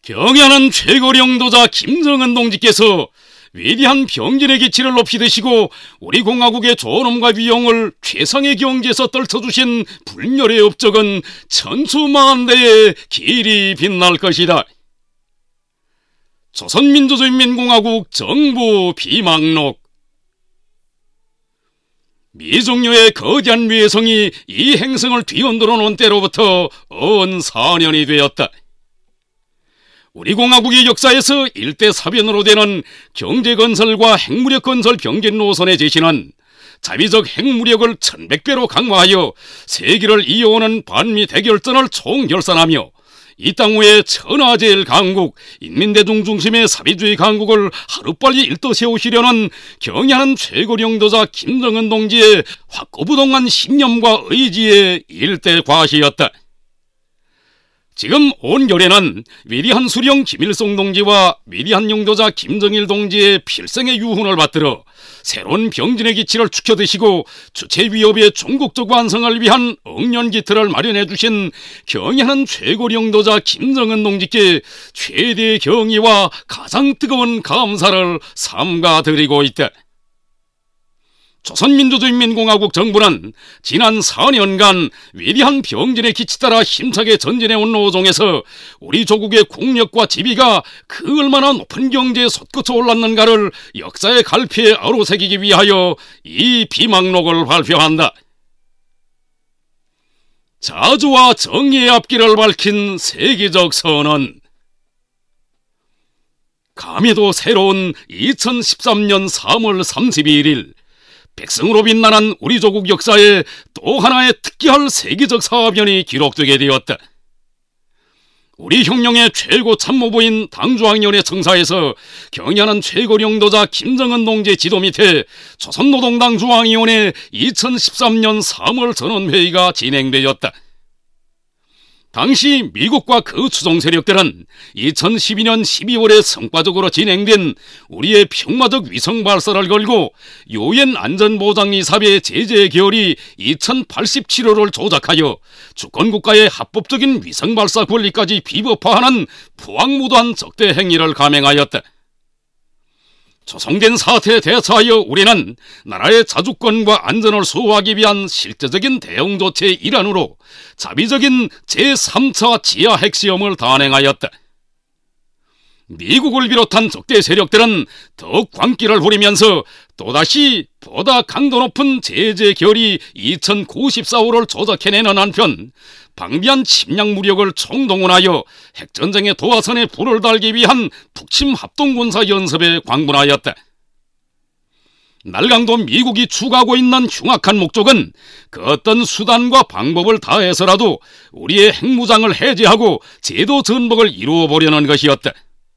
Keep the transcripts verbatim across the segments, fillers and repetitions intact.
경야는 최고 영도자 김정은 동지께서 위대한 병진의 기치를 높이 드시고 우리 공화국의 존엄과 위용을 최상의 경지에서 떨쳐주신 불멸의 업적은 천수만대에 길이 빛날 것이다. 조선민주주의인민공화국 정부 비망록. 미종료의 거대한 위해성이 이 행성을 뒤흔들어 놓은 때로부터 온 사 년이 되었다. 우리 공화국의 역사에서 일대 사변으로 되는 경제건설과 핵무력건설 병진 노선의 제시는 자비적 핵무력을 천백 배로 강화하여 세기를 이어오는 반미 대결전을 총결산하며 이 땅 위에 천하제일 강국, 인민대중 중심의 사회주의 강국을 하루빨리 일떠 세우시려는 경야는 최고 영도자 김정은 동지의 확고부동한 신념과 의지의 일대 과시였다. 지금 온결에는 위대한 수령 김일성 동지와 위대한 영도자 김정일 동지의 필생의 유훈을 받들어 새로운 병진의 기치를 축혀드시고 주체 위협의 종국적 완성을 위한 억년기틀을 마련해 주신 경야는 최고 영도자 김정은 동지께 최대의 경의와 가장 뜨거운 감사를 삼가드리고 있다. 조선민주주의인민공화국 정부는 지난 사 년간 위대한 병진의 기치 따라 힘차게 전진해온 노정에서 우리 조국의 국력과 지위가 그 얼마나 높은 경지에 솟구쳐 올랐는가를 역사의 갈피에 아로새기기 위하여 이 비망록을 발표한다. 자주와 정의의 앞길을 밝힌 세계적 선언. 감히도 새로운 이천십삼 년 삼월 삼십일 일 백성으로 빛나는 우리 조국 역사에 또 하나의 특기할 세계적 사변이 기록되게 되었다. 우리 혁명의 최고 참모부인 당중앙위원회 청사에서 경야는 최고 영도자 김정은 동지의 지도 밑에 조선노동당 중앙위원회 이천십삼 년 삼월 전원회의가 진행되었다. 당시 미국과 그 추종 세력들은 이천십이 년 십이월에 성과적으로 진행된 우리의 평마적 위성 발사를 걸고 유엔 안전보장이사회 제재 결의 이천팔십칠 호를 조작하여 주권국가의 합법적인 위성 발사 권리까지 비법화하는 부황무도한 적대 행위를 감행하였다. 조성된 사태에 대처하여 우리는 나라의 자주권과 안전을 수호하기 위한 실제적인 대응 조치의 일환으로 자비적인 제삼 차 지하 핵시험을 단행하였다. 미국을 비롯한 적대 세력들은 더욱 광기를 부리면서 또다시 보다 강도 높은 제재 결의 이천구십사 호를 조작해내는 한편 방비한 침략 무력을 총동원하여 핵전쟁의 도화선에 불을 달기 위한 북침 합동군사 연습에 광분하였다. 날강도 미국이 추구하고 있는 흉악한 목적은 그 어떤 수단과 방법을 다해서라도 우리의 핵무장을 해제하고 제도 전복을 이루어보려는 것이었다.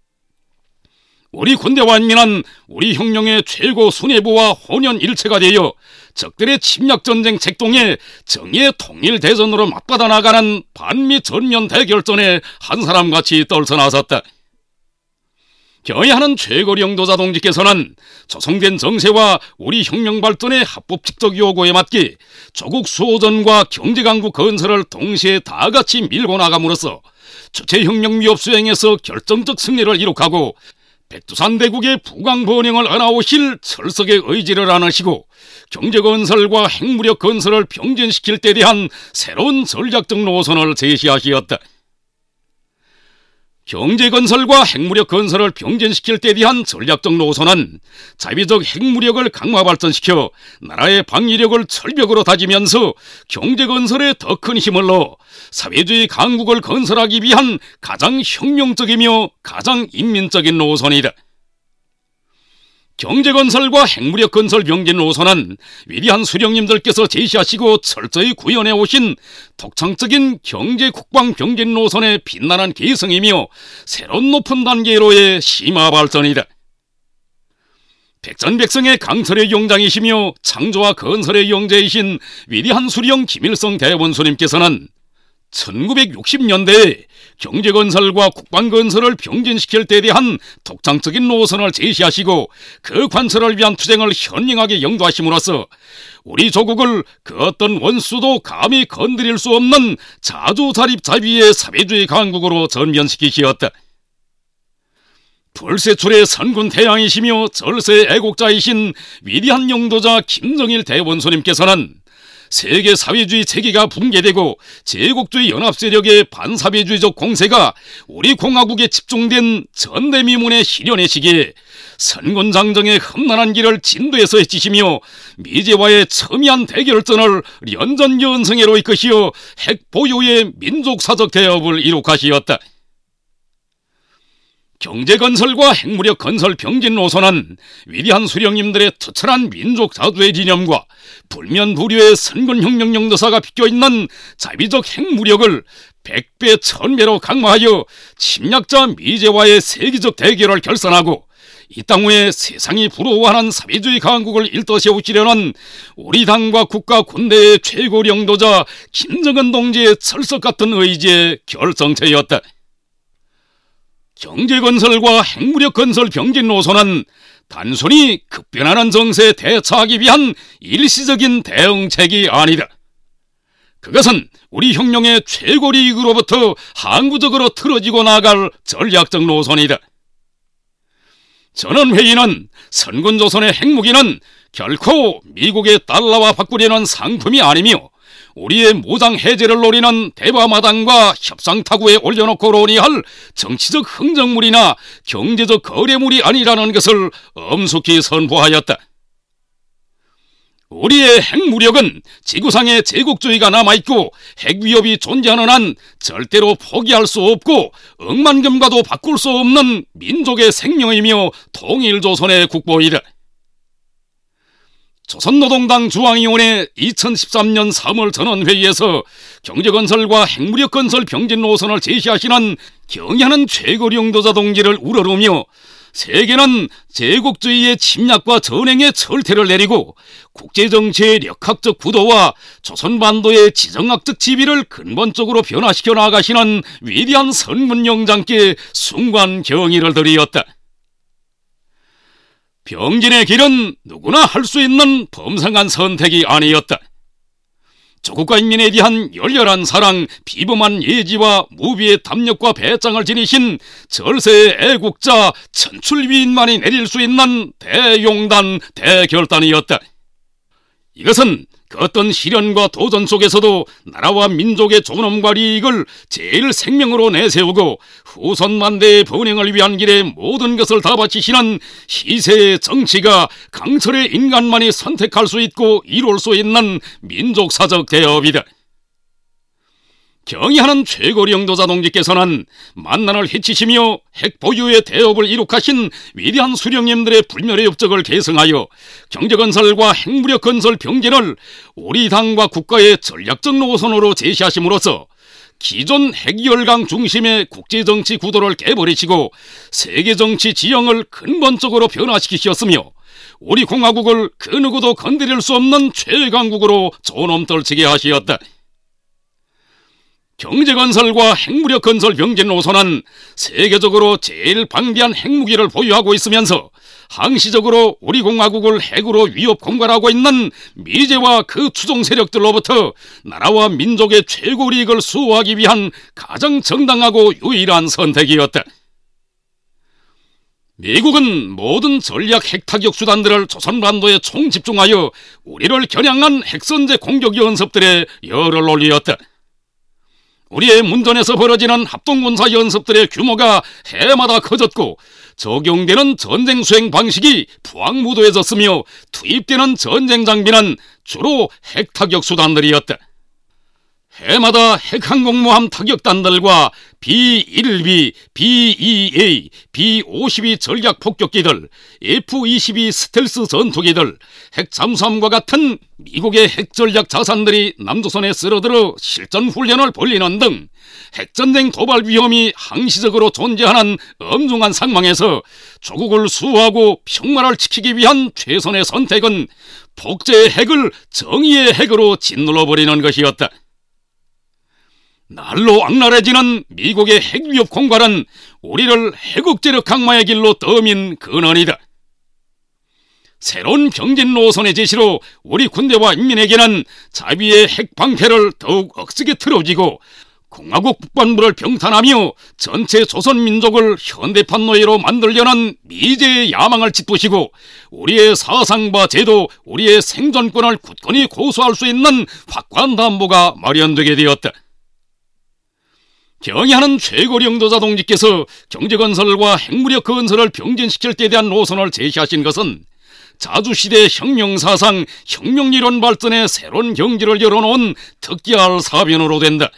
우리 군대와 인민은 우리 혁명의 최고 수뇌부와 혼연일체가 되어 적들의 침략전쟁 책동에 정의의 통일대전으로 맞받아 나가는 반미 전면 대결전에 한 사람같이 떨쳐나섰다. 경야하는 최고 영도자 동지께서는 조성된 정세와 우리 혁명 발전의 합법칙적 요구에 맞게 조국 수호전과 경제강국 건설을 동시에 다같이 밀고 나감으로써 주체혁명 위협 수행에서 결정적 승리를 이룩하고 백두산 대국의 부강번영을 안아오실 철석의 의지를 안으시고 경제건설과 핵무력 건설을 병진시킬 때 대한 새로운 전략적 노선을 제시하시었다. 경제건설과 핵무력 건설을 병진시킬 때 대한 전략적 노선은 자비적 핵무력을 강화 발전시켜 나라의 방위력을 철벽으로 다지면서 경제건설에 더 큰 힘을 넣어 사회주의 강국을 건설하기 위한 가장 혁명적이며 가장 인민적인 노선이다. 경제건설과 핵무력 건설 병진 노선은 위대한 수령님들께서 제시하시고 철저히 구현해 오신 독창적인 경제 국방 병진 노선의 빛나는 계승이며 새로운 높은 단계로의 심화 발전이다. 백전백성의 강철의 용장이시며 창조와 건설의 영재이신 위대한 수령 김일성 대원수님께서는 천구백육십 년대에 경제건설과 국방건설을 병진시킬 때 대한 독창적인 노선을 제시하시고 그 관철을 위한 투쟁을 현명하게 영도하심으로써 우리 조국을 그 어떤 원수도 감히 건드릴 수 없는 자주자립자비의 사회주의 강국으로 전면시키시었다. 불세출의 선군 태양이시며 절세 애국자이신 위대한 영도자 김정일 대원소님께서는 세계 사회주의 체계가 붕괴되고 제국주의 연합세력의 반사회주의적 공세가 우리 공화국에 집중된 전대미문의 실현의 시기에 선군장정의 험난한 길을 진도에서 헤치시며 미제와의 첨예한 대결전을 연전연승회로 이끄시어 핵보유의 민족사적 대업을 이룩하시었다. 경제건설과 핵무력 건설 병진 노선은 위대한 수령님들의 투철한 민족 자주의 진념과 불면불유의 선군혁명 용도사가 비껴있는 자비적 핵무력을 백배 천배로 강화하여 침략자 미제와의 세계적 대결을 결산하고 이 땅 위에 세상이 부러워하는 사회주의 강국을 일떠 세우시려는 우리 당과 국가 군대의 최고領導자 김정은 동지의 철석 같은 의지의 결정체였다. 경제건설과 핵무력 건설 병진 노선은 단순히 급변하는 정세에 대처하기 위한 일시적인 대응책이 아니다. 그것은 우리 혁명의 최고 리그로부터 항구적으로 틀어지고 나갈 전략적 노선이다. 전원회의는 선군조선의 핵무기는 결코 미국의 달러와 바꾸려는 상품이 아니며 우리의 무장 해제를 노리는 대바마당과 협상타구에 올려놓고 논의할 정치적 흥정물이나 경제적 거래물이 아니라는 것을 엄숙히 선포하였다. 우리의 핵무력은 지구상에 제국주의가 남아있고 핵위협이 존재하는 한 절대로 포기할 수 없고 억만금과도 바꿀 수 없는 민족의 생명이며 통일조선의 국보이다. 조선노동당 중앙위원회 이천십삼 년 삼월 전원회의에서 경제건설과 핵무력건설 병진 노선을 제시하시는 경의하는 최고領導자 동지를 우러르며 세계는 제국주의의 침략과 전횡의 철퇴를 내리고 국제정치의 역학적 구도와 조선반도의 지정학적 지위를 근본적으로 변화시켜 나가시는 위대한 선군영장께 순관 경의를 드리었다. 병진의 길은 누구나 할 수 있는 범상한 선택이 아니었다. 조국과 인민에 대한 열렬한 사랑, 비범한 예지와 무비의 담력과 배짱을 지니신 절세의 애국자 천출위인만이 내릴 수 있는 대용단, 대결단이었다. 이것은 그 어떤 시련과 도전 속에서도 나라와 민족의 존엄과 이익을 제일 생명으로 내세우고 후손만대의 번영을 위한 길에 모든 것을 다 바치시는 희세의 정치가 강철의 인간만이 선택할 수 있고 이룰 수 있는 민족사적 대업이다. 경의하는 최고領導자 동지께서는 만난을 해치시며 핵보유의 대업을 이룩하신 위대한 수령님들의 불멸의 업적을 계승하여 경제건설과 핵무력건설 병진을 우리 당과 국가의 전략적 노선으로 제시하심으로써 기존 핵열강 중심의 국제정치 구도를 깨버리시고 세계정치 지형을 근본적으로 변화시키셨으며 우리 공화국을 그 누구도 건드릴 수 없는 최강국으로 존엄떨치게 하시었다. 경제건설과 핵무력건설 병진 노선은 세계적으로 제일 방대한 핵무기를 보유하고 있으면서 항시적으로 우리 공화국을 핵으로 위협 공갈하고 있는 미제와 그 추종 세력들로부터 나라와 민족의 최고 이익을 수호하기 위한 가장 정당하고 유일한 선택이었다. 미국은 모든 전략 핵타격 수단들을 조선반도에 총집중하여 우리를 겨냥한 핵선제 공격 연습들에 열을 올리었다. 우리의 문전에서 벌어지는 합동군사 연습들의 규모가 해마다 커졌고 적용되는 전쟁 수행 방식이 부황무도해졌으며 투입되는 전쟁 장비는 주로 핵타격 수단들이었다. 해마다 핵항공모함 타격단들과 비 일 비, 비 이 에이, 비 오십이 전략 폭격기들, 에프 이십이 스텔스 전투기들, 핵잠수함과 같은 미국의 핵전략 자산들이 남조선에 쓸어들어 실전 훈련을 벌리는 등 핵전쟁 도발 위험이 항시적으로 존재하는 엄중한 상황에서 조국을 수호하고 평화를 지키기 위한 최선의 선택은 폭제의 핵을 정의의 핵으로 짓눌러버리는 것이었다. 날로 악랄해지는 미국의 핵위협 공갈은 우리를 핵국제력 강화의 길로 떠민 근원이다. 새로운 병진 노선의 제시로 우리 군대와 인민에게는 자비의 핵방패를 더욱 억세게 틀어지고 공화국 국방부를 병탄하며 전체 조선민족을 현대판 노예로 만들려는 미제의 야망을 짓부시고 우리의 사상과 제도, 우리의 생존권을 굳건히 고수할 수 있는 확고한 담보가 마련되게 되었다. 경의하는 최고領導자 동지께서 경제건설과 핵무력 건설을 병진시킬 때 대한 노선을 제시하신 것은 자주시대 혁명사상, 혁명이론 발전의 새로운 경지를 열어놓은 특기할 사변으로 된다.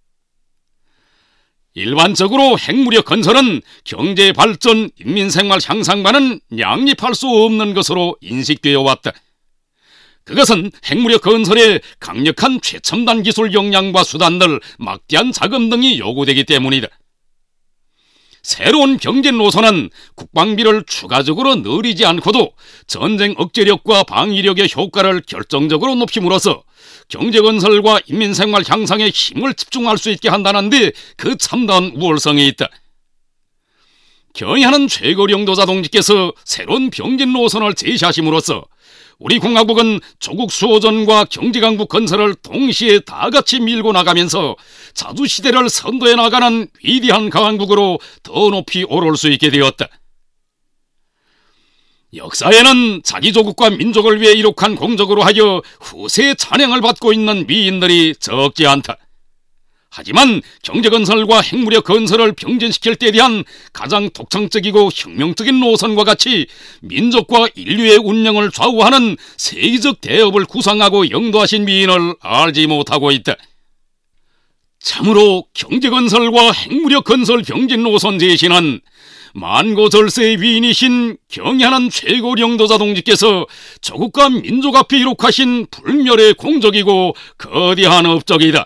일반적으로 핵무력 건설은 경제 발전, 인민생활 향상과는 양립할 수 없는 것으로 인식되어 왔다. 그것은 핵무력 건설에 강력한 최첨단 기술 역량과 수단들, 막대한 자금 등이 요구되기 때문이다. 새로운 경제 노선은 국방비를 추가적으로 늘리지 않고도 전쟁 억제력과 방위력의 효과를 결정적으로 높임으로써 경제건설과 인민생활 향상에 힘을 집중할 수 있게 한다는 데 그 참다운 우월성이 있다. 경의하는 최고領導자 동지께서 새로운 병진 노선을 제시하심으로써 우리 공화국은 조국 수호전과 경제강국 건설을 동시에 다같이 밀고 나가면서 자주시대를 선도해 나가는 위대한 강국으로 더 높이 오를 수 있게 되었다. 역사에는 자기 조국과 민족을 위해 이룩한 공적으로 하여 후세의 찬양을 받고 있는 미인들이 적지 않다. 하지만 경제건설과 핵무력 건설을 병진시킬 때에 대한 가장 독창적이고 혁명적인 노선과 같이 민족과 인류의 운명을 좌우하는 세계적 대업을 구상하고 영도하신 미인을 알지 못하고 있다. 참으로 경제건설과 핵무력 건설 병진 노선 제시는 만고절세의 위인이신 경의하는 최고領導자 동지께서 조국과 민족 앞에 이룩하신 불멸의 공적이고 거대한 업적이다.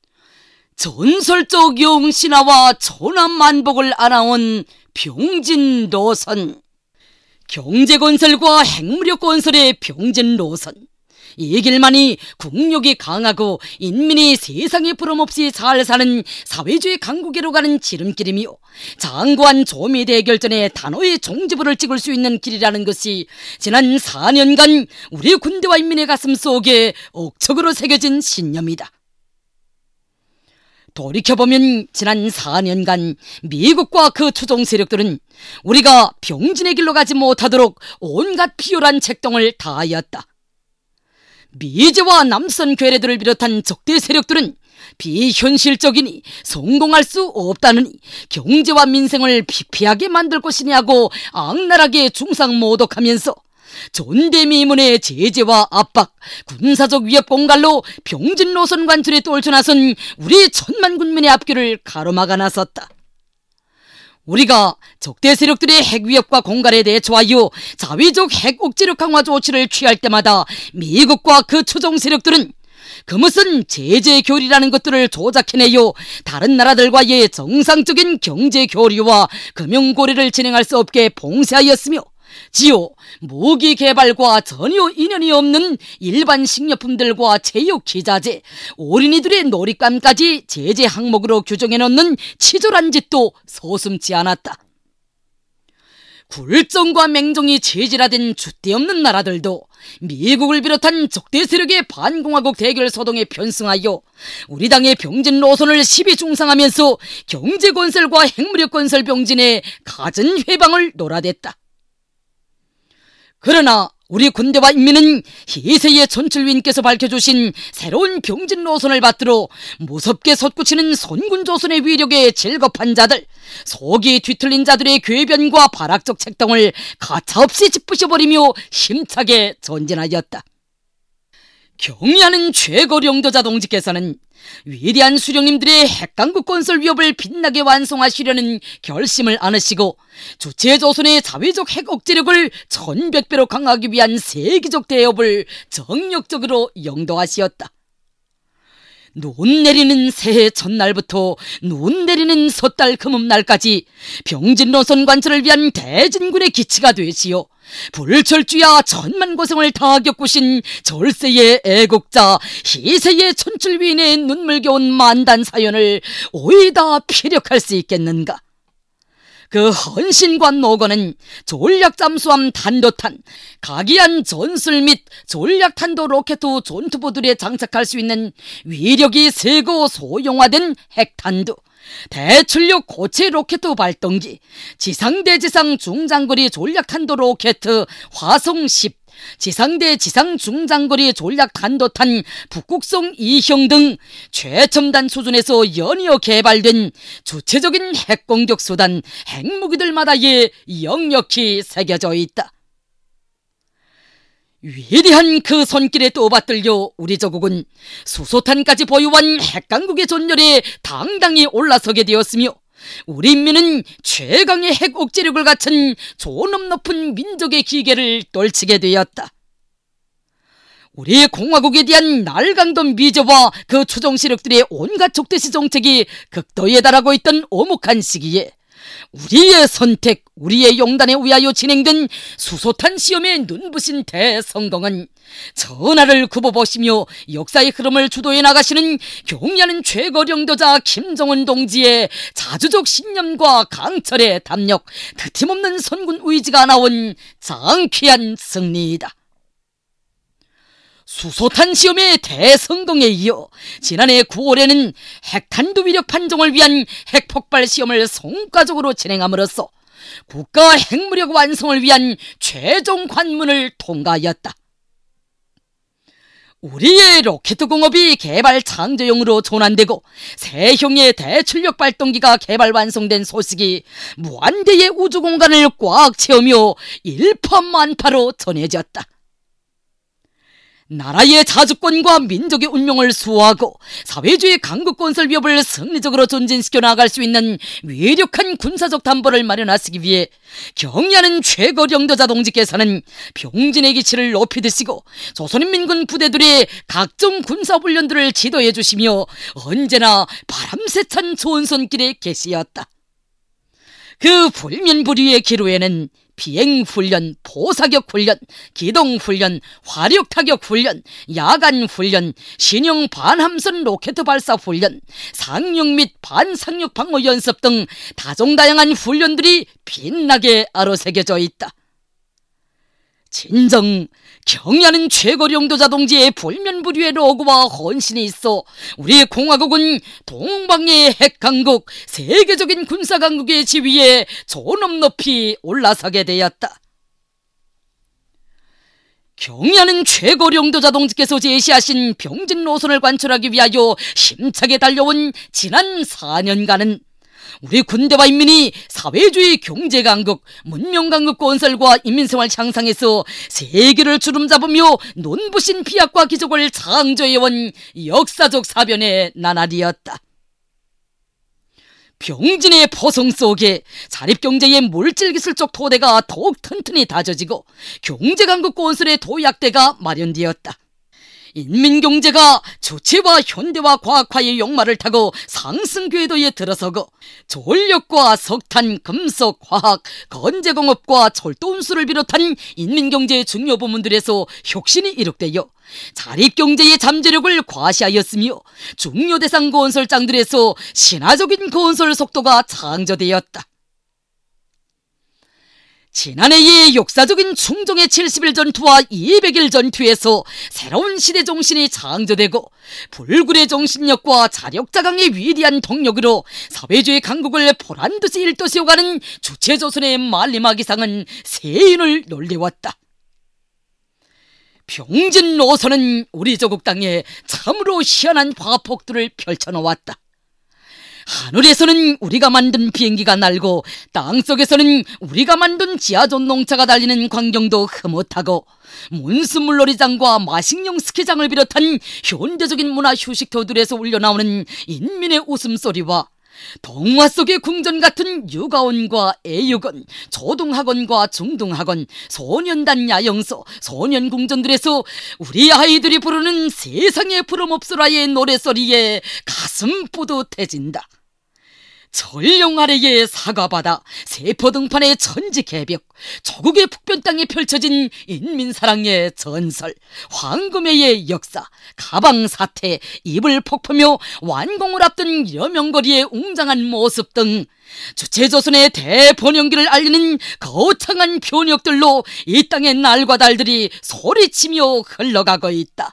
전설적 용신화와 천안만복을 안아온 병진 노선, 경제건설과 핵무력 건설의 병진 노선, 이 길만이 국력이 강하고 인민이 세상에 부름없이 잘 사는 사회주의 강국으로 가는 지름길이며 장구한 조미 대결전에 단호의 종지부를 찍을 수 있는 길이라는 것이 지난 사 년간 우리 군대와 인민의 가슴 속에 억척으로 새겨진 신념이다. 돌이켜보면 지난 사 년간 미국과 그 추종 세력들은 우리가 병진의 길로 가지 못하도록 온갖 비열한 책동을 다하였다. 미제와 남선 괴뢰들을 비롯한 적대 세력들은 비현실적이니 성공할 수 없다느니 경제와 민생을 피폐하게 만들 것이냐고 악랄하게 중상모독하면서 존대미문의 제재와 압박, 군사적 위협 공갈로 병진 노선 관철에 떨쳐나선 우리 천만 군민의 앞길을 가로막아 나섰다. 우리가 적대 세력들의 핵 위협과 공갈에 대처하여 자위적 핵 억제력 강화 조치를 취할 때마다 미국과 그 추종 세력들은 그 무슨 제재 교리라는 것들을 조작해내요 다른 나라들과의 정상적인 경제 교류와 금융 고리를 진행할 수 없게 봉쇄하였으며 지요 무기 개발과 전혀 인연이 없는 일반 식료품들과 체육 기자재, 어린이들의 놀잇감까지 제재 항목으로 규정해놓는 치졸한 짓도 서슴지 않았다. 굴종과 맹종이 체질화된 줏대없는 나라들도 미국을 비롯한 적대 세력의 반공화국 대결 소동에 편승하여 우리 당의 병진 노선을 시비 중상하면서 경제건설과 핵무력 건설 병진에 갖은 회방을 놀아댔다. 그러나 우리 군대와 인민은 희세의 전출위인께서 밝혀주신 새로운 병진 노선을 받들어 무섭게 솟구치는 선군조선의 위력에 질겁한 자들, 속이 뒤틀린 자들의 궤변과 발악적 책동을 가차없이 짓부셔버리며 힘차게 전진하였다. 경의하는 최고領導자 동지께서는 위대한 수령님들의 핵강국 건설 위협을 빛나게 완성하시려는 결심을 안으시고 주체조선의 자위적 핵 억제력을 천백 배로 강화하기 위한 세계적 대업을 정력적으로 영도하시었다. 눈 내리는 새해 첫날부터 눈 내리는 섣달 금음날까지 병진 노선 관철을 위한 대진군의 기치가 되시어 불철주야 천만 고생을 다 겪으신 절세의 애국자 희세의 천출위인의 눈물겨운 만단 사연을 오이다 피력할 수 있겠는가? 그 헌신과 노고는 전략 잠수함 탄도탄, 각이한 전술 및 전략 탄도 로켓 전투부들에 장착할 수 있는 위력이 세고 소형화된 핵탄두, 대출력 고체 로켓 발동기, 지상대지상 중장거리 전략 탄도 로켓 화성 십, 지상대 지상 중장거리 전략 탄도탄 북극성 이형 등 최첨단 수준에서 연이어 개발된 주체적인 핵공격 수단 핵무기들마다에 역력히 새겨져 있다. 위대한 그 손길에 떠받들려 우리 조국은 수소탄까지 보유한 핵강국의 존열에 당당히 올라서게 되었으며, 우리 인민은 최강의 핵 억제력을 갖춘 존엄 높은 민족의 기계를 떨치게 되었다. 우리 공화국에 대한 날강도 미제와 그 추종 세력들의 온갖 적대시 정책이 극도에 달하고 있던 오목한 시기에 우리의 선택, 우리의 용단에 의하여 진행된 수소탄 시험의 눈부신 대성공은 전하를 굽어보시며 역사의 흐름을 주도해 나가시는 경의하는 최고령도자 김정은 동지의 자주적 신념과 강철의 담력, 드팀없는 선군 의지가 나온 장귀한 승리이다. 수소탄 시험의 대성공에 이어 지난해 구월에는 핵탄두 위력 판정을 위한 핵폭발 시험을 성과적으로 진행함으로써 국가 핵무력 완성을 위한 최종 관문을 통과하였다. 우리의 로켓 공업이 개발 창조용으로 전환되고 새형의 대출력 발동기가 개발 완성된 소식이 무한대의 우주 공간을 꽉 채우며 일파만파로 전해졌다. 나라의 자주권과 민족의 운명을 수호하고 사회주의 강국건설 위협을 승리적으로 전진시켜 나갈 수 있는 위력한 군사적 담보를 마련하시기 위해 경의하는 최고령도자 동지께서는 병진의 기치를 높이 드시고 조선인민군 부대들의 각종 군사훈련들을 지도해 주시며 언제나 바람세찬 좋은 손길에 계시었다. 그 불면불위의 기로에는 비행훈련, 포사격훈련, 기동훈련, 화력타격훈련, 야간훈련, 신형 반함선 로켓 발사훈련, 상륙 및 반상륙 방어 연습 등 다종다양한 훈련들이 빛나게 아로새겨져 있다. 진정 경의하는 최고령도자 동지의 불면불위의 로고와 헌신이 있어 우리 공화국은 동방의 핵강국, 세계적인 군사강국의 지위에 존엄 높이 올라서게 되었다. 경의하는 최고령도자 동지께서 제시하신 병진 노선을 관철하기 위하여 힘차게 달려온 지난 사 년간은 우리 군대와 인민이 사회주의 경제강국, 문명강국 건설과 인민생활 향상에서 세계를 주름잡으며 논부신 비약과 기적을 창조해온 역사적 사변의 나날이었다. 병진의 포성 속에 자립경제의 물질기술적 토대가 더욱 튼튼히 다져지고 경제강국 건설의 도약대가 마련되었다. 인민경제가 주체와 현대화 과학화의 역마를 타고 상승 궤도에 들어서고 전력과 석탄, 금속, 화학, 건재공업과 철도운수를 비롯한 인민경제의 중요 부문들에서 혁신이 이룩되어 자립경제의 잠재력을 과시하였으며 중요 대상 건설장들에서 신화적인 건설 속도가 창조되었다. 지난해의 역사적인 충정의 칠십 일 전투와 이백 일 전투에서 새로운 시대 정신이 창조되고 불굴의 정신력과 자력자강의 위대한 동력으로 사회주의 강국을 보란듯이 일도시어가는 주체조선의 만리마기상은 세인을 놀래왔다. 병진 노선은 우리 조국 땅에 참으로 희한한 화폭들을 펼쳐놓았다. 하늘에서는 우리가 만든 비행기가 날고 땅속에서는 우리가 만든 지하전동차가 달리는 광경도 흐뭇하고 몬스물놀이장과 마식령 스키장을 비롯한 현대적인 문화 휴식터들에서 울려나오는 인민의 웃음소리와 동화 속의 궁전 같은 육아원과 애육원, 초등학원과 중등학원, 소년단 야영소, 소년궁전들에서 우리 아이들이 부르는 세상의 부름없으라의 노래소리에 가슴 뿌듯해진다. 전령 아래의 사과바다, 세포등판의 천지개벽, 조국의 북변 땅에 펼쳐진 인민사랑의 전설, 황금회의 역사, 가방사태, 이불 폭포며 완공을 앞둔 여명거리의 웅장한 모습 등 주체조선의 대번영기를 알리는 거창한 표력들로 이 땅의 날과 달들이 소리치며 흘러가고 있다.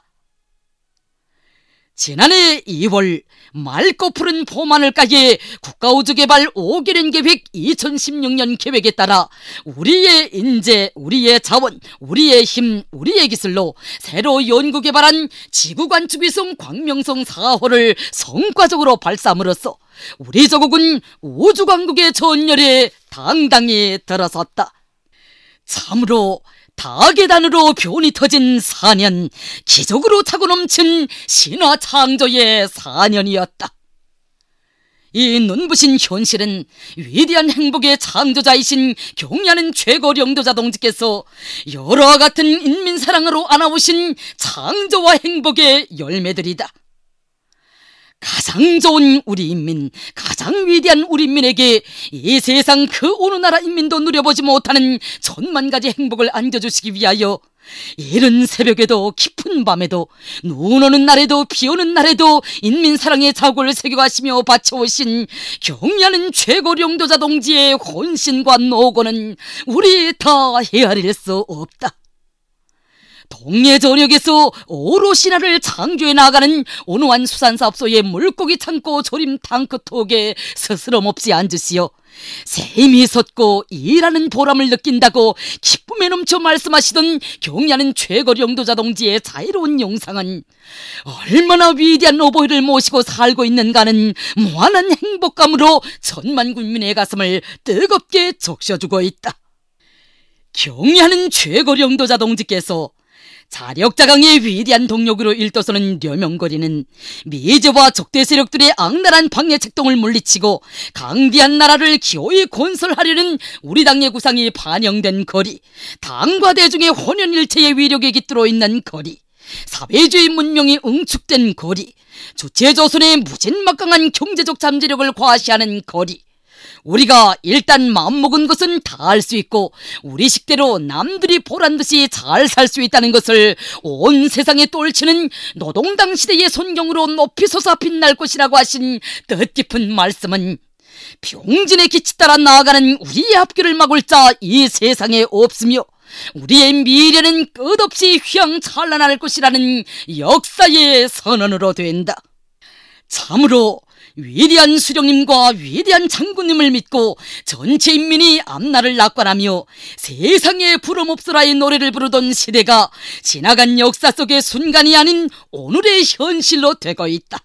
지난해 이월 맑고 푸른 봄하늘가에 국가우주개발 오 개년 계획 이천십육 년 계획에 따라 우리의 인재, 우리의 자원, 우리의 힘, 우리의 기술로 새로 연구개발한 지구관측위성 광명성 사 호를 성과적으로 발사함으로써 우리 조국은 우주강국의 전열에 당당히 들어섰다. 참으로 다계단으로 변이 터진 사 년, 기적으로 차고 넘친 신화 창조의 사 년이었다. 이 눈부신 현실은 위대한 행복의 창조자이신 경야는 최고 영도자 동지께서 여러와 같은 인민사랑으로 안아오신 창조와 행복의 열매들이다. 가장 좋은 우리 인민, 가장 위대한 우리 인민에게 이 세상 그 어느 나라 인민도 누려보지 못하는 천만 가지 행복을 안겨주시기 위하여 이른 새벽에도 깊은 밤에도 눈 오는 날에도 비 오는 날에도 인민사랑의 자국을 새겨가시며 바쳐오신 경야는 최고 영도자 동지의 혼신과 노고는 우리 다 헤아릴 수 없다. 동해 전역에서 오로 신화를 창조해 나가는 온화한 수산사업소의 물고기 창고 조림 탕크톡에 스스럼없이 앉으시어 샘이 솟고 일하는 보람을 느낀다고 기쁨에 넘쳐 말씀하시던 경야는 최고 영도자 동지의 자유로운 영상은 얼마나 위대한 어버이를 모시고 살고 있는가는 무한한 행복감으로 천만 국민의 가슴을 뜨겁게 적셔주고 있다. 경야는 최고 영도자 동지께서 자력자강의 위대한 동력으로 일도서는 려명거리는 미제와 적대 세력들의 악랄한 방해 책동을 물리치고 강대한 나라를 기어이 건설하려는 우리 당의 구상이 반영된 거리, 당과 대중의 혼연일체의 위력에 깃들어 있는 거리, 사회주의 문명이 응축된 거리, 주체조선의 무진막강한 경제적 잠재력을 과시하는 거리, 우리가 일단 마음먹은 것은 다 할 수 있고 우리 식대로 남들이 보란듯이 잘 살 수 있다는 것을 온 세상에 떨치는 노동당 시대의 손경으로 높이 솟아 빛날 것이라고 하신 뜻깊은 말씀은 병진의 기치 따라 나아가는 우리의 앞길을 막을 자 이 세상에 없으며 우리의 미래는 끝없이 휘황찬란할 것이라는 역사의 선언으로 된다. 참으로 위대한 수령님과 위대한 장군님을 믿고 전체 인민이 앞날을 낙관하며 세상에 부름없으라의 노래를 부르던 시대가 지나간 역사 속의 순간이 아닌 오늘의 현실로 되고 있다.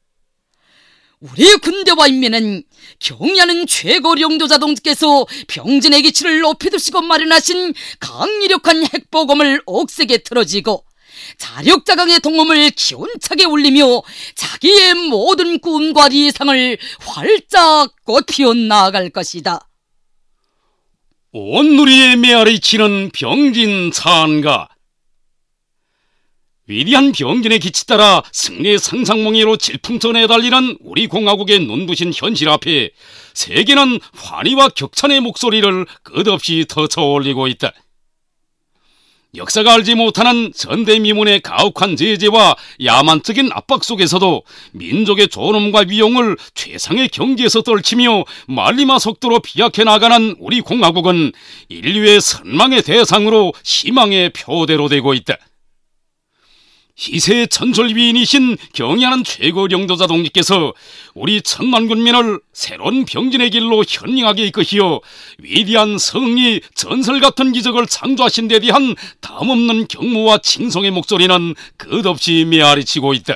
우리 군대와 인민은 경야는 최고 영도자 동지께서 병진의 기치를 높이 두시고 마련하신 강력한 핵보검을 억세게 틀어지고 자력자강의 동음을 기운차게 울리며 자기의 모든 꿈과 이상을 활짝 꽃피워 나아갈 것이다. 온 누리의 메아리 치는 병진 찬가. 위대한 병진의 기치 따라 승리의 상상몽예로 질풍전에 달리는 우리 공화국의 눈부신 현실 앞에 세계는 환희와 격찬의 목소리를 끝없이 터쳐 올리고 있다. 역사가 알지 못하는 전대미문의 가혹한 제재와 야만적인 압박 속에서도 민족의 존엄과 위용을 최상의 경지에서 떨치며 말리마 속도로 비약해 나가는 우리 공화국은 인류의 선망의 대상으로 희망의 표대로 되고 있다. 희세의 전설위인이신 경야는 최고 영도자 동지께서 우리 천만 군민을 새로운 병진의 길로 현명하게 이끄시어 위대한 승리, 전설 같은 기적을 창조하신 데 대한 담없는 경무와 칭송의 목소리는 끝없이 메아리치고 있다.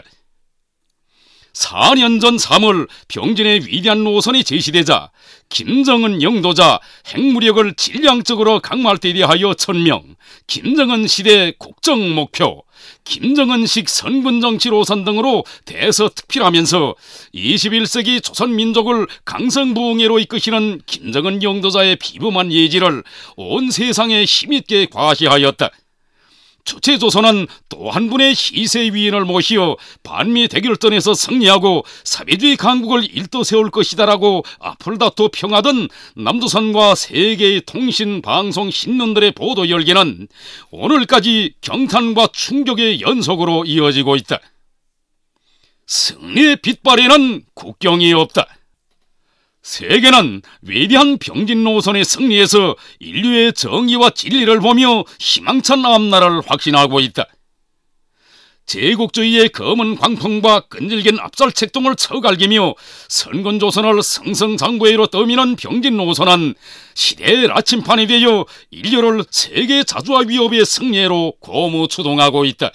사 년 전 삼월 병진의 위대한 노선이 제시되자 김정은 영도자 핵무력을 질량적으로 강화할 때 대하여 천명, 김정은 시대 국정 목표, 김정은식 선군정치 노선 등으로 대서특필하면서 이십일 세기 조선 민족을 강성부흥회로 이끄시는 김정은 영도자의 비범한 예지를 온 세상에 힘있게 과시하였다. 주체조선은 또 한 분의 희세 위인을 모시어 반미 대결전에서 승리하고 사회주의 강국을 일떠세울 것이다라고 앞을 다투 평하던 남조선과 세계의 통신, 방송, 신문들의 보도 열기는 오늘까지 경탄과 충격의 연속으로 이어지고 있다. 승리의 빛발에는 국경이 없다. 세계는 위대한 병진 노선의 승리에서 인류의 정의와 진리를 보며 희망찬 앞날을 확신하고 있다. 제국주의의 검은 광풍과 끈질긴 압살책동을 처갈기며 선건조선을 승승장구해로 떠미는 병진 노선은 시대의 나침판이 되어 인류를 세계 자주와 위협의 승리로 고무추동하고 있다.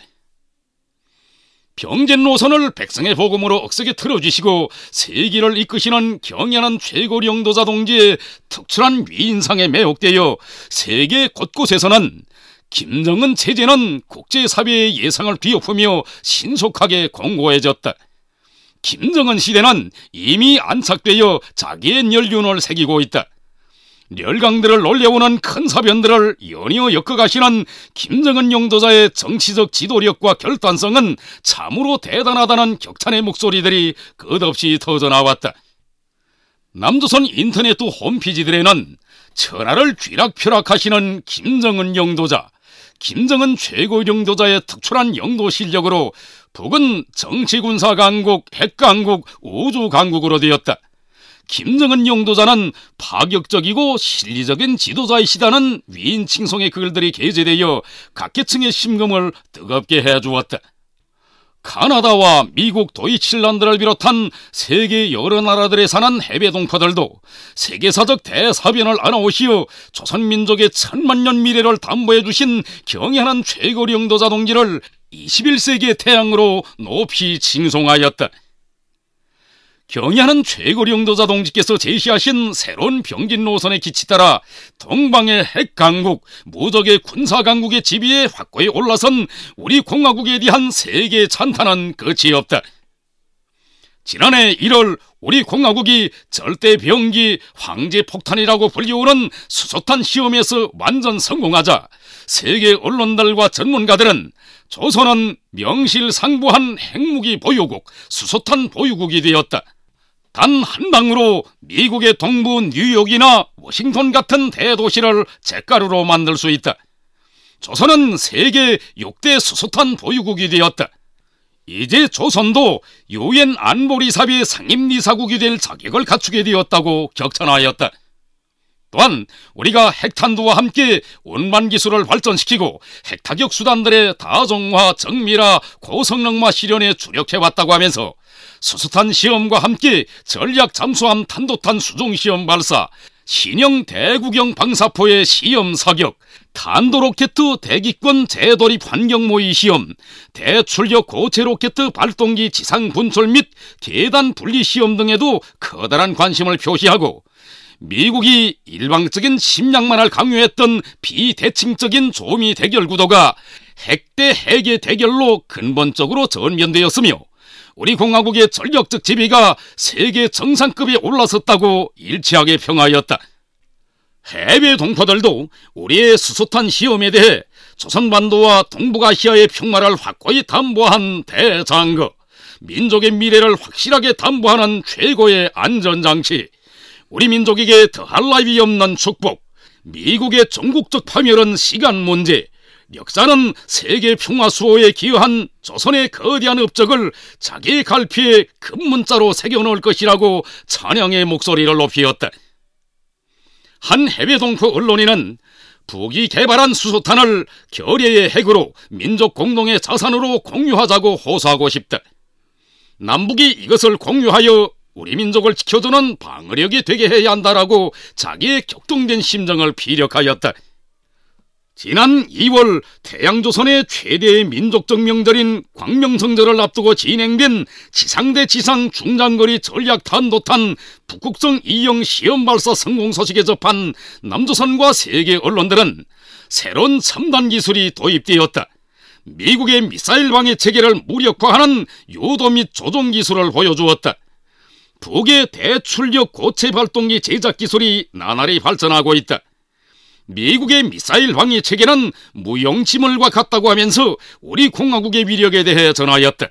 병진 노선을 백성의 복음으로 억세게 틀어주시고 세기를 이끄시는 경연한 최고領導자 동지의 특출한 위인상에 매혹되어 세계 곳곳에서는 김정은 체제는 국제사회의 예상을 뒤엎으며 신속하게 공고해졌다. 김정은 시대는 이미 안착되어 자기의 연륜을 새기고 있다. 멸강들을 놀려오는 큰 사변들을 연이어 엮어가시는 김정은 영도자의 정치적 지도력과 결단성은 참으로 대단하다는 격찬의 목소리들이 끝없이 터져나왔다. 남조선 인터넷 홈페이지들에는 천하를 쥐락펴락하시는 김정은 영도자, 김정은 최고 영도자의 특출한 영도 실력으로 북은 정치군사 강국, 핵강국, 우주 강국으로 되었다. 김정은 영도자는 파격적이고 실리적인 지도자이시다는 위인 칭송의 글들이 게재되어 각계층의 심금을 뜨겁게 해주었다. 카나다와 미국, 도이칠란드를 비롯한 세계 여러 나라들에 사는 해외 동포들도 세계사적 대사변을 안아오시어 조선민족의 천만년 미래를 담보해 주신 경애하는 최고 영도자 동지를 이십일 세기의 태양으로 높이 칭송하였다. 경애하는 최고 영도자 동지께서 제시하신 새로운 병진 노선의 기치 따라 동방의 핵강국, 무적의 군사강국의 지위에 확고히 올라선 우리 공화국에 대한 세계 찬탄은 끝이 없다. 지난해 일월 우리 공화국이 절대병기 황제폭탄이라고 불리우는 수소탄 시험에서 완전 성공하자 세계 언론들과 전문가들은 조선은 명실상부한 핵무기 보유국, 수소탄 보유국이 되었다. 단 한 방으로 미국의 동부 뉴욕이나 워싱턴 같은 대도시를 잿가루로 만들 수 있다. 조선은 세계 육 대 수소탄 보유국이 되었다. 이제 조선도 유엔 안보리사회 상임이사국이 될 자격을 갖추게 되었다고 격찬하였다. 또한 우리가 핵탄두와 함께 운반기술을 발전시키고 핵타격 수단들의 다종화, 정밀화, 고성능화 실현에 주력해왔다고 하면서 수소탄 시험과 함께 전략 잠수함 탄도탄 수종 시험 발사, 신형 대구경 방사포의 시험 사격, 탄도로켓 대기권 재돌입 환경 모의 시험, 대출력 고체 로켓 발동기 지상 분출 및 계단 분리 시험 등에도 커다란 관심을 표시하고 미국이 일방적인 심량만을 강요했던 비대칭적인 조미 대결 구도가 핵 대 핵의 대결로 근본적으로 전면되었으며 우리 공화국의 전력적 지위가 세계 정상급에 올라섰다고 일치하게 평하였다. 해외 동포들도 우리의 수소탄 시험에 대해 조선반도와 동북아시아의 평화를 확고히 담보한 대장거, 민족의 미래를 확실하게 담보하는 최고의 안전장치, 우리 민족에게 더할 나위 없는 축복, 미국의 전국적 파멸은 시간 문제, 역사는 세계 평화 수호에 기여한 조선의 거대한 업적을 자기의 갈피에 큰 문자로 새겨놓을 것이라고 찬양의 목소리를 높이었다. 한 해외 동포 언론인은 북이 개발한 수소탄을 결의의 핵으로 민족 공동의 자산으로 공유하자고 호소하고 싶다. 남북이 이것을 공유하여 우리 민족을 지켜주는 방어력이 되게 해야 한다라고 자기의 격동된 심정을 피력하였다. 지난 이월 태양조선의 최대의 민족적 명절인 광명성절을 앞두고 진행된 지상대 지상 중장거리 전략탄도탄 북극성 이형 시험발사 성공 소식에 접한 남조선과 세계 언론들은 새로운 첨단 기술이 도입되었다. 미국의 미사일 방해 체계를 무력화하는 유도 및 조종 기술을 보여주었다. 북의 대출력 고체 발동기 제작 기술이 나날이 발전하고 있다. 미국의 미사일 방위 체계는 무용지물과 같다고 하면서 우리 공화국의 위력에 대해 전하였다.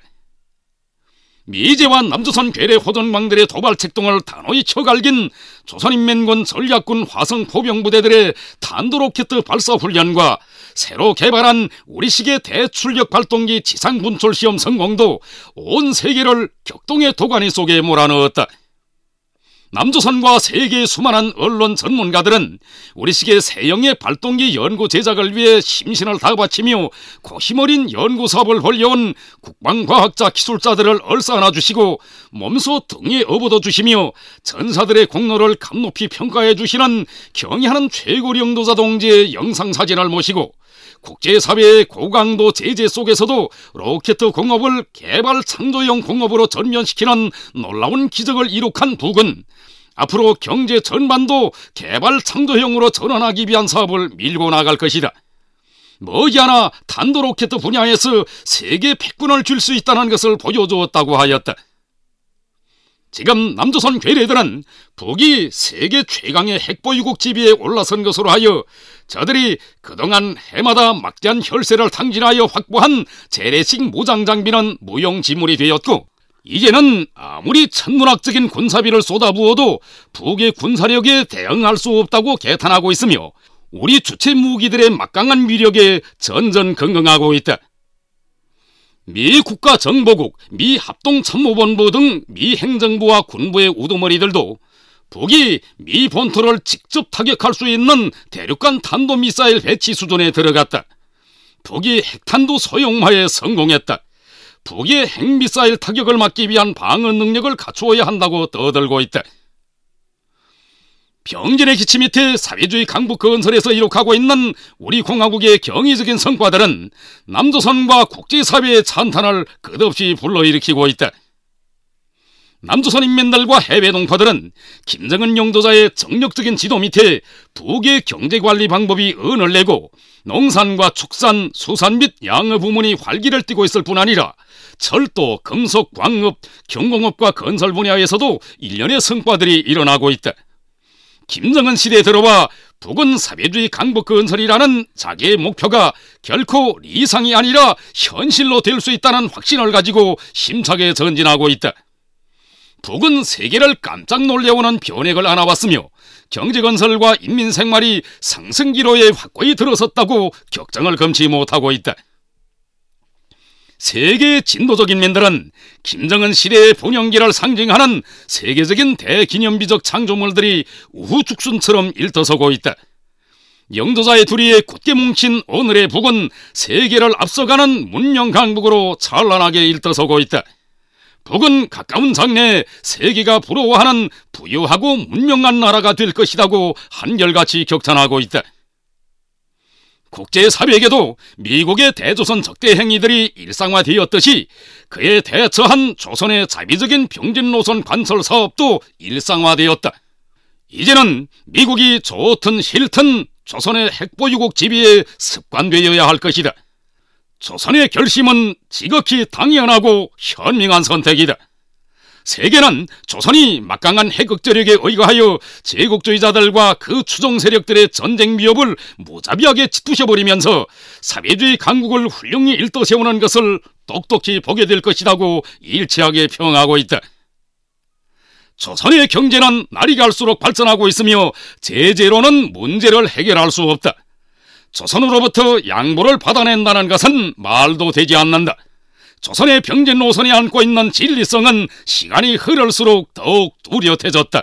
미제와 남조선 괴뢰 호전망들의 도발 책동을 단호히 쳐갈긴 조선인민군 전략군 화성포병부대들의 탄도로켓 발사 훈련과 새로 개발한 우리식의 대출력 발동기 지상 분출 시험 성공도 온 세계를 격동의 도가니 속에 몰아넣었다. 남조선과 세계의 수많은 언론 전문가들은 우리식의 새형의 발동기 연구 제작을 위해 심신을 다 바치며 고심어린 연구 사업을 벌여온 국방과학자 기술자들을 얼싸안아 주시고 몸소 등에 업어둬 주시며 전사들의 공로를 감높이 평가해 주시는 경의하는 최고리 영도자 동지의 영상사진을 모시고 국제사회의 고강도 제재 속에서도 로켓 공업을 개발 창조형 공업으로 전면시키는 놀라운 기적을 이룩한 북은 앞으로 경제 전반도 개발 창조형으로 전환하기 위한 사업을 밀고 나갈 것이다. 머지않아 탄도로켓 분야에서 세계 패권을 줄 수 있다는 것을 보여주었다고 하였다. 지금 남조선 괴뢰들은 북이 세계 최강의 핵보유국 지위에 올라선 것으로 하여 저들이 그동안 해마다 막대한 혈세를 탕진하여 확보한 재래식 무장 장비는 무용지물이 되었고 이제는 아무리 천문학적인 군사비를 쏟아부어도 북의 군사력에 대응할 수 없다고 개탄하고 있으며 우리 주체 무기들의 막강한 위력에 전전긍긍하고 있다. 미 국가정보국, 미 합동참모본부 등 미 행정부와 군부의 우두머리들도 북이 미 본토를 직접 타격할 수 있는 대륙간 탄도미사일 배치 수준에 들어갔다. 북이 핵탄두 소형화에 성공했다. 북의 핵미사일 타격을 막기 위한 방어 능력을 갖추어야 한다고 떠들고 있다. 병진의 기치 밑에 사회주의 강국 건설에서 이룩하고 있는 우리 공화국의 경이적인 성과들은 남조선과 국제사회의 찬탄을 끝없이 불러일으키고 있다. 남조선 인민들과 해외 동포들은 김정은 영도자의 정력적인 지도 밑에 북의 경제관리 방법이 은을 내고 농산과 축산, 수산 및 양어 부문이 활기를 띠고 있을 뿐 아니라 철도, 금속, 광업, 경공업과 건설 분야에서도 일련의 성과들이 일어나고 있다. 김정은 시대에 들어와 북은 사회주의 강국 건설이라는 자기의 목표가 결코 리상이 아니라 현실로 될 수 있다는 확신을 가지고 힘차게 전진하고 있다. 북은 세계를 깜짝 놀래오는 변혁을 안아왔으며 경제건설과 인민생활이 상승기로에 확고히 들어섰다고 격정을 금치 못하고 있다. 세계의 진보적 인민들은 김정은 시대의 분영기를 상징하는 세계적인 대기념비적 창조물들이 우후죽순처럼 일터서고 있다. 영도자의 둘이에 굳게 뭉친 오늘의 북은 세계를 앞서가는 문명 강국으로 찬란하게 일터서고 있다. 북은 가까운 장래에 세계가 부러워하는 부유하고 문명한 나라가 될 것이라고 한결같이 격찬하고 있다. 국제사회에게도 미국의 대조선 적대 행위들이 일상화되었듯이 그에 대처한 조선의 자비적인 병진 노선 관설 사업도 일상화되었다. 이제는 미국이 좋든 싫든 조선의 핵보유국 지위에 습관되어야 할 것이다. 조선의 결심은 지극히 당연하고 현명한 선택이다. 세계는 조선이 막강한 핵극조력에 의거하여 제국주의자들과 그 추종 세력들의 전쟁 위협을 무자비하게 짓부셔버리면서 사회주의 강국을 훌륭히 일떠세우는 것을 똑똑히 보게 될 것이라고 일치하게 평하고 있다. 조선의 경제는 날이 갈수록 발전하고 있으며 제재로는 문제를 해결할 수 없다. 조선으로부터 양보를 받아낸다는 것은 말도 되지 않는다. 조선의 병진 노선이 안고 있는 진리성은 시간이 흐를수록 더욱 뚜렷해졌다.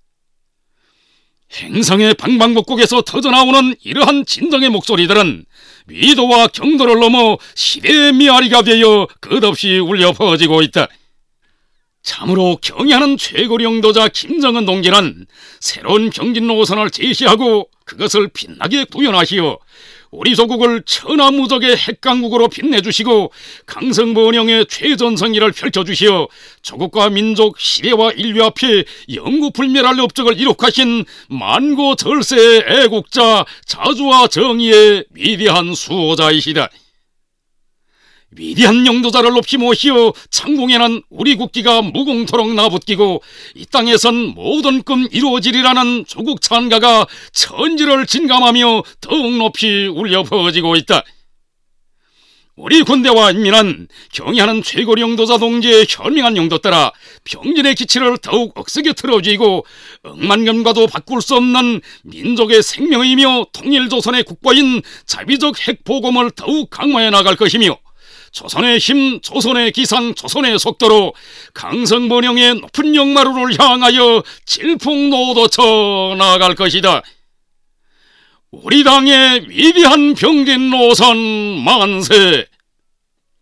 행성의 방방곡곡에서 터져나오는 이러한 진정의 목소리들은 위도와 경도를 넘어 시대의 미아리가 되어 끝없이 울려 퍼지고 있다. 참으로 경의하는 최고리 영도자 김정은 동지는 새로운 병진 노선을 제시하고 그것을 빛나게 구현하시어 우리 조국을 천하무적의 핵강국으로 빛내주시고 강성번영의 최전성기를 펼쳐주시어 조국과 민족, 시대와 인류 앞에 영구불멸할 업적을 이룩하신 만고절세의 애국자, 자주와 정의의 위대한 수호자이시다. 위대한 영도자를 높이 모시어 창공에는 우리 국기가 무공토록 나붙기고 이 땅에선 모든 꿈 이루어지리라는 조국 찬가가 천지를 진감하며 더욱 높이 울려 퍼지고 있다. 우리 군대와 인민은 경의하는 최고 영도자 동지의 현명한 영도 따라 병진의 기치를 더욱 억세게 틀어쥐고 억만금과도 바꿀 수 없는 민족의 생명이며 통일조선의 국가인 자비적 핵보검을 더욱 강화해 나갈 것이며 조선의 힘, 조선의 기상, 조선의 속도로 강성번영의 높은 영마루를 향하여 질풍노도쳐 나아갈 것이다. 우리 당의 위대한 병진 노선 만세!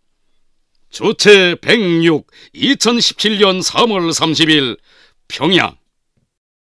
주체 백육 이천십칠 년 삼월 삼십일 평양.